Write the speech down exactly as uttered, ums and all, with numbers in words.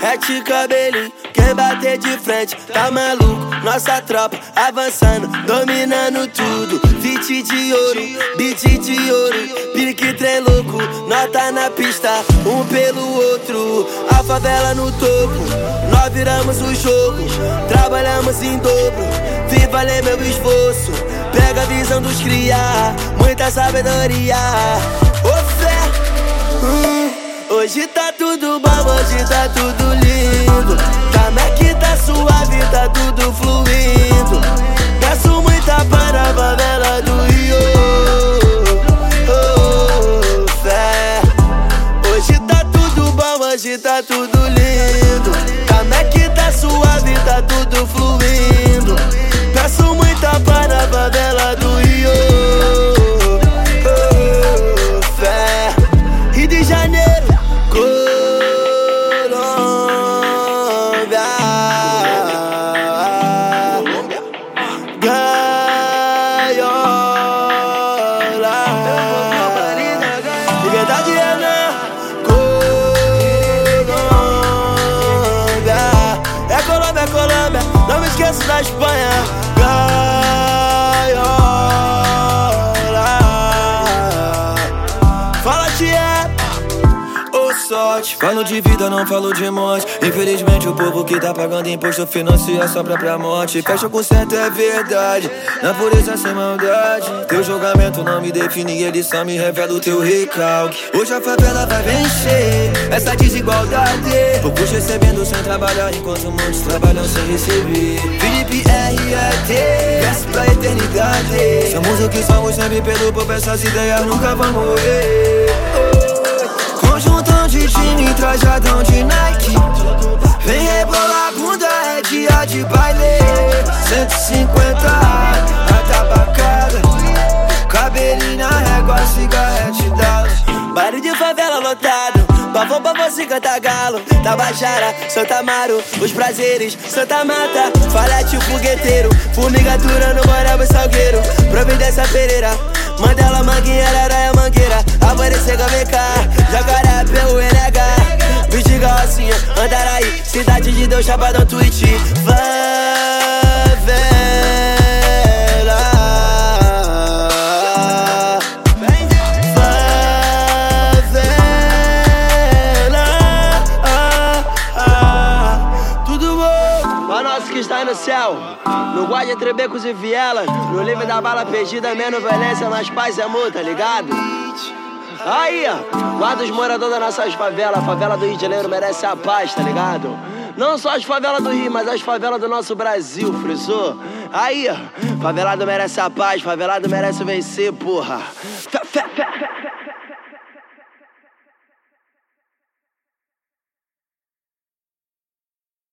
rete cabelinho, quem bater de frente tá maluco. Nossa tropa avançando, dominando tudo. Fit de ouro, beat de ouro, pique trem louco. Nota na pista, um pelo outro. A favela no topo, nós viramos o jogo. Trabalhamos em dobro, vi valer meu esforço. Pega a visão dos cria, muita sabedoria. Ô fé, hum, hoje tá tudo bom, hoje tá tudo lindo. Como é que tá suave, tá tudo fluindo. Peço muita para a favela do Rio. Oh, fé, hoje tá tudo bom, hoje tá tudo lindo. Como é que tá suave, tá tudo fluindo. Peço muita para a favela do Rio. Oh, fé, Rio de Janeiro, Colômbia, gaiola, liberdade é na Colômbia. É Colômbia, é Colômbia, não me esqueço da Espanha. Falo de vida, não falo de morte. Infelizmente o povo que tá pagando imposto financia sua própria morte. Fecha com certo, é verdade, na pureza sem maldade. Teu julgamento não me define, ele só me revela o teu recalque. Hoje a favela vai vencer essa desigualdade. Poucos recebendo sem trabalhar, enquanto muitos trabalham sem receber. Felipe R E T, verso pra eternidade. Somos o que somos, sempre pelo povo, essas ideias nunca vão morrer. Conjuntão de time, trajadão de Nike. Vem rebolar a bunda, é dia de baile. Cento e cinquenta, a tabacada. Cabelinho na régua, cigarrete dala. Baile de favela lotado, pavão pra você cantar galo. Tabajara, Santa Amaro, os prazeres, Santa Mata. Falete o fogueteiro, formigatura no Morava e Salgueiro. Providência Pereira, Mandela, Manguinha, Araia, Mangueira. Aparecega, vem cá, Jacaré, P U N H. Vidiga, Rocinha, Andaraí, Cidade de Deus, Chapadão, Twitch. Favela, favela, ah, ah. Tudo bom? Pra nós que está aí no céu, no guarda entre becos e vielas, no livre da bala perdida, menos violência, mais paz e amor, tá ligado? Aí, ó, guarda os moradores das nossas favelas. A favela do Rio de Janeiro merece a paz, tá ligado? Não só as favelas do Rio, mas as favelas do nosso Brasil, frisou? Aí, ó, favelado merece a paz, favelado merece vencer, porra. Fé, fé, fé, fé.